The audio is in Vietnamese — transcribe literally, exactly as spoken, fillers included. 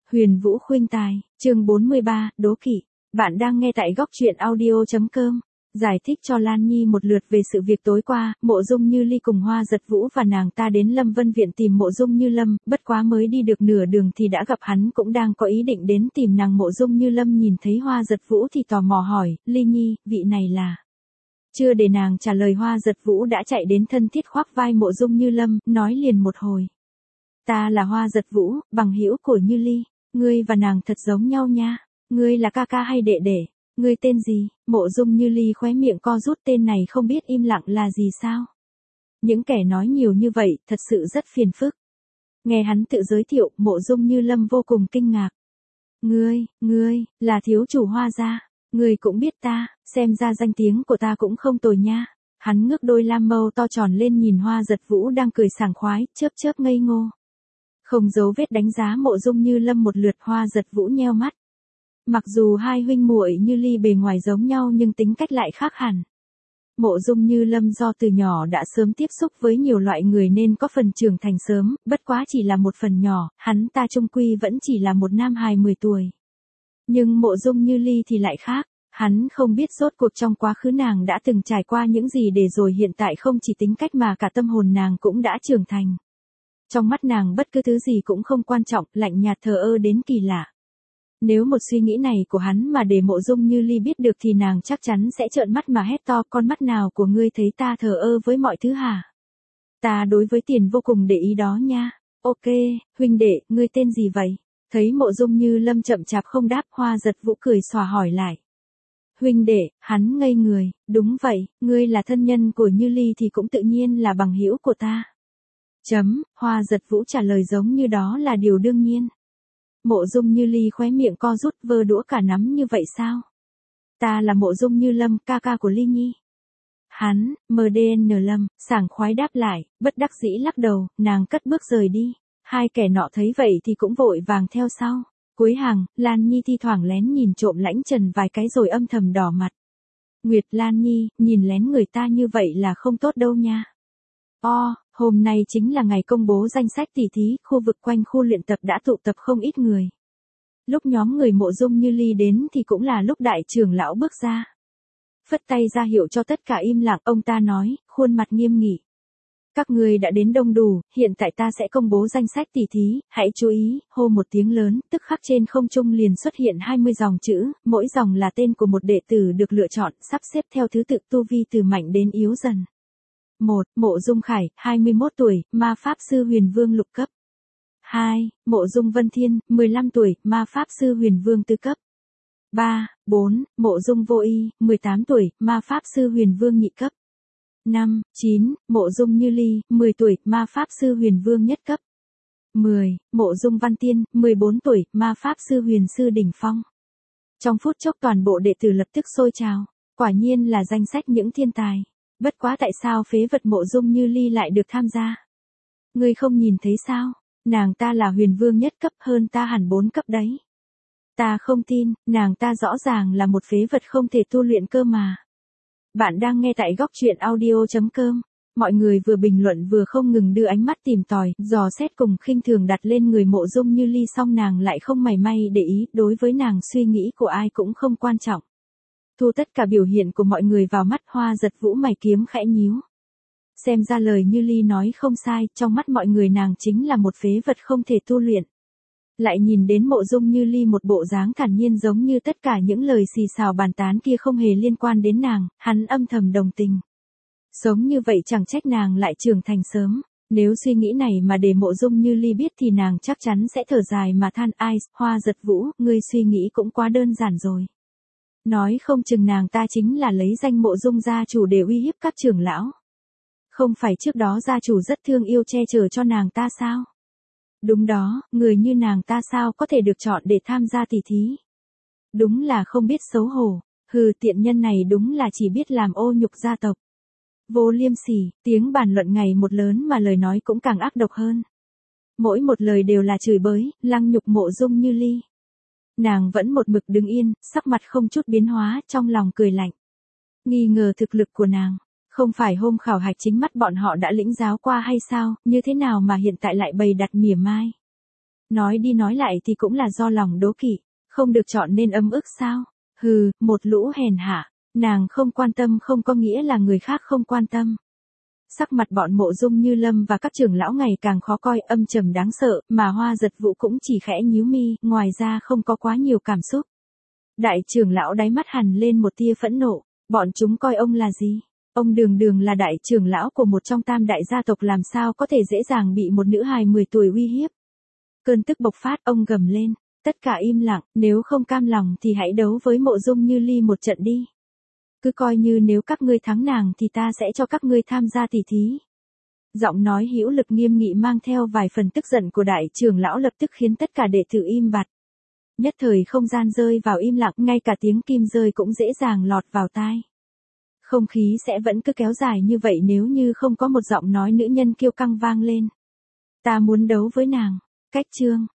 Huyền Vũ khuynh tài, chương bốn mươi ba, đố kỵ. Bạn đang nghe tại góc truyện audio chấm com. Giải thích cho Lan Nhi một lượt về sự việc tối qua, Mộ Dung Như Ly cùng Hoa Dật Vũ và nàng ta đến Lâm Vân Viện tìm Mộ Dung Như Lâm, bất quá mới đi được nửa đường thì đã gặp hắn cũng đang có ý định đến tìm nàng. Mộ Dung Như Lâm nhìn thấy Hoa Dật Vũ thì tò mò hỏi, Ly Nhi, vị này là... Chưa để nàng trả lời Hoa Dật Vũ đã chạy đến thân thiết khoác vai Mộ Dung Như Lâm, nói liền một hồi. Ta là Hoa Dật Vũ, bằng hữu của Như Ly, ngươi và nàng thật giống nhau nha, ngươi là ca ca hay đệ đệ, ngươi tên gì? Mộ Dung Như Ly khóe miệng co rút, tên này không biết im lặng là gì sao? Những kẻ nói nhiều như vậy, thật sự rất phiền phức. Nghe hắn tự giới thiệu, Mộ Dung Như Lâm vô cùng kinh ngạc. Ngươi, ngươi, là thiếu chủ Hoa gia, ngươi cũng biết ta, xem ra danh tiếng của ta cũng không tồi nha. Hắn ngước đôi lam mâu to tròn lên nhìn Hoa Dật Vũ đang cười sảng khoái, chớp chớp ngây ngô. Không giấu vết đánh giá Mộ Dung Như Lâm một lượt. Hoa Dật Vũ nheo mắt. Mặc dù hai huynh muội Như Ly bề ngoài giống nhau nhưng tính cách lại khác hẳn. Mộ Dung Như Lâm do từ nhỏ đã sớm tiếp xúc với nhiều loại người nên có phần trưởng thành sớm, bất quá chỉ là một phần nhỏ, hắn ta chung quy vẫn chỉ là một nam hài mười tuổi. Nhưng Mộ Dung Như Ly thì lại khác, hắn không biết rốt cuộc trong quá khứ nàng đã từng trải qua những gì để rồi hiện tại không chỉ tính cách mà cả tâm hồn nàng cũng đã trưởng thành. Trong mắt nàng bất cứ thứ gì cũng không quan trọng, lạnh nhạt thờ ơ đến kỳ lạ. Nếu một suy nghĩ này của hắn mà để Mộ Dung Như Ly biết được thì nàng chắc chắn sẽ trợn mắt mà hét to, con mắt nào của ngươi thấy ta thờ ơ với mọi thứ hả? Ta đối với tiền vô cùng để ý đó nha. Ok, huynh đệ, ngươi tên gì vậy? Thấy Mộ Dung Như Lâm chậm chạp không đáp, Hoa Dật Vũ cười xòa hỏi lại. Huynh đệ, hắn ngây người, đúng vậy, ngươi là thân nhân của Như Ly thì cũng tự nhiên là bằng hữu của ta. Chấm, Hoa Dật Vũ trả lời giống như đó là điều đương nhiên. Mộ Dung Như Ly khóe miệng co rút, vơ đũa cả nắm như vậy sao? Ta là Mộ Dung Như Lâm, ca ca của Ly Nhi. Hắn, em đê en Lâm, sảng khoái đáp lại, bất đắc dĩ lắc đầu, nàng cất bước rời đi. Hai kẻ nọ thấy vậy thì cũng vội vàng theo sau. Cuối hàng, Lan Nhi thi thoảng lén nhìn trộm Lãnh Trần vài cái rồi âm thầm đỏ mặt. Nguyệt Lan Nhi, nhìn lén người ta như vậy là không tốt đâu nha. O, hôm nay chính là ngày công bố danh sách tỷ thí, khu vực quanh khu luyện tập đã tụ tập không ít người. Lúc nhóm người Mộ Dung Như Ly đến thì cũng là lúc đại trưởng lão bước ra. Phất tay ra hiệu cho tất cả im lặng, ông ta nói, khuôn mặt nghiêm nghị. Các người đã đến đông đủ, hiện tại ta sẽ công bố danh sách tỷ thí, hãy chú ý, hô một tiếng lớn, tức khắc trên không trung liền xuất hiện hai mươi dòng chữ, mỗi dòng là tên của một đệ tử được lựa chọn, sắp xếp theo thứ tự tu vi từ mạnh đến yếu dần. một. Mộ Dung Khải, hai mươi mốt tuổi, ma pháp sư huyền vương lục cấp. hai. Mộ Dung Vân Thiên, mười lăm tuổi, ma pháp sư huyền vương tứ cấp. ba. bốn. Mộ Dung Vô Y, mười tám tuổi, ma pháp sư huyền vương nhị cấp. năm. chín. Mộ Dung Như Ly, mười tuổi, ma pháp sư huyền vương nhất cấp. mười. Mộ Dung Văn Tiên, mười bốn tuổi, ma pháp sư huyền sư đỉnh phong. Trong phút chốc toàn bộ đệ tử lập tức sôi trào, quả nhiên là danh sách những thiên tài. Bất quá tại sao phế vật Mộ Dung Như Ly lại được tham gia? Ngươi không nhìn thấy sao? Nàng ta là huyền vương nhất cấp, hơn ta hẳn bốn cấp đấy. Ta không tin, nàng ta rõ ràng là một phế vật không thể tu luyện cơ mà. Bạn đang nghe tại góc truyện audio chấm com. Mọi người vừa bình luận vừa không ngừng đưa ánh mắt tìm tòi, dò xét cùng khinh thường đặt lên người Mộ Dung Như Ly, song nàng lại không mảy may để ý, đối với nàng suy nghĩ của ai cũng không quan trọng. Thu tất cả biểu hiện của mọi người vào mắt, Hoa Dật Vũ mày kiếm khẽ nhíu. Xem ra lời Như Ly nói không sai, trong mắt mọi người nàng chính là một phế vật không thể tu luyện. Lại nhìn đến Mộ Dung Như Ly một bộ dáng thản nhiên giống như tất cả những lời xì xào bàn tán kia không hề liên quan đến nàng, hắn âm thầm đồng tình. Sống như vậy chẳng trách nàng lại trưởng thành sớm. Nếu suy nghĩ này mà để Mộ Dung Như Ly biết thì nàng chắc chắn sẽ thở dài mà than, ai, Hoa Dật Vũ, ngươi suy nghĩ cũng quá đơn giản rồi. Nói không chừng nàng ta chính là lấy danh Mộ Dung gia chủ để uy hiếp các trưởng lão. Không phải trước đó gia chủ rất thương yêu che chở cho nàng ta sao? Đúng đó, người như nàng ta sao có thể được chọn để tham gia tỷ thí? Đúng là không biết xấu hổ, hừ, tiện nhân này đúng là chỉ biết làm ô nhục gia tộc. Vô liêm sỉ, tiếng bàn luận ngày một lớn mà lời nói cũng càng ác độc hơn. Mỗi một lời đều là chửi bới, lăng nhục Mộ Dung Như Ly. Nàng vẫn một mực đứng yên, sắc mặt không chút biến hóa, trong lòng cười lạnh. Nghi ngờ thực lực của nàng, không phải hôm khảo hạch chính mắt bọn họ đã lĩnh giáo qua hay sao, như thế nào mà hiện tại lại bày đặt mỉa mai. Nói đi nói lại thì cũng là do lòng đố kỵ, không được chọn nên ấm ức sao? Hừ, một lũ hèn hạ, nàng không quan tâm không có nghĩa là người khác không quan tâm. Sắc mặt bọn Mộ Dung Như Lâm và các trưởng lão ngày càng khó coi, âm trầm đáng sợ, mà Hoa Giật Vũ cũng chỉ khẽ nhíu mi, ngoài ra không có quá nhiều cảm xúc. Đại trưởng lão đáy mắt hằn lên một tia phẫn nộ, bọn chúng coi ông là gì? Ông đường đường là đại trưởng lão của một trong tam đại gia tộc, làm sao có thể dễ dàng bị một nữ hài mười tuổi uy hiếp. Cơn tức bộc phát, ông gầm lên, tất cả im lặng, nếu không cam lòng thì hãy đấu với Mộ Dung Như Ly một trận đi. Cứ coi như nếu các ngươi thắng nàng thì ta sẽ cho các ngươi tham gia tỷ thí. Giọng nói hữu lực nghiêm nghị mang theo vài phần tức giận của đại trưởng lão lập tức khiến tất cả đệ tử im bặt. Nhất thời không gian rơi vào im lặng, ngay cả tiếng kim rơi cũng dễ dàng lọt vào tai. Không khí sẽ vẫn cứ kéo dài như vậy nếu như không có một giọng nói nữ nhân kiêu căng vang lên. Ta muốn đấu với nàng. Cách chương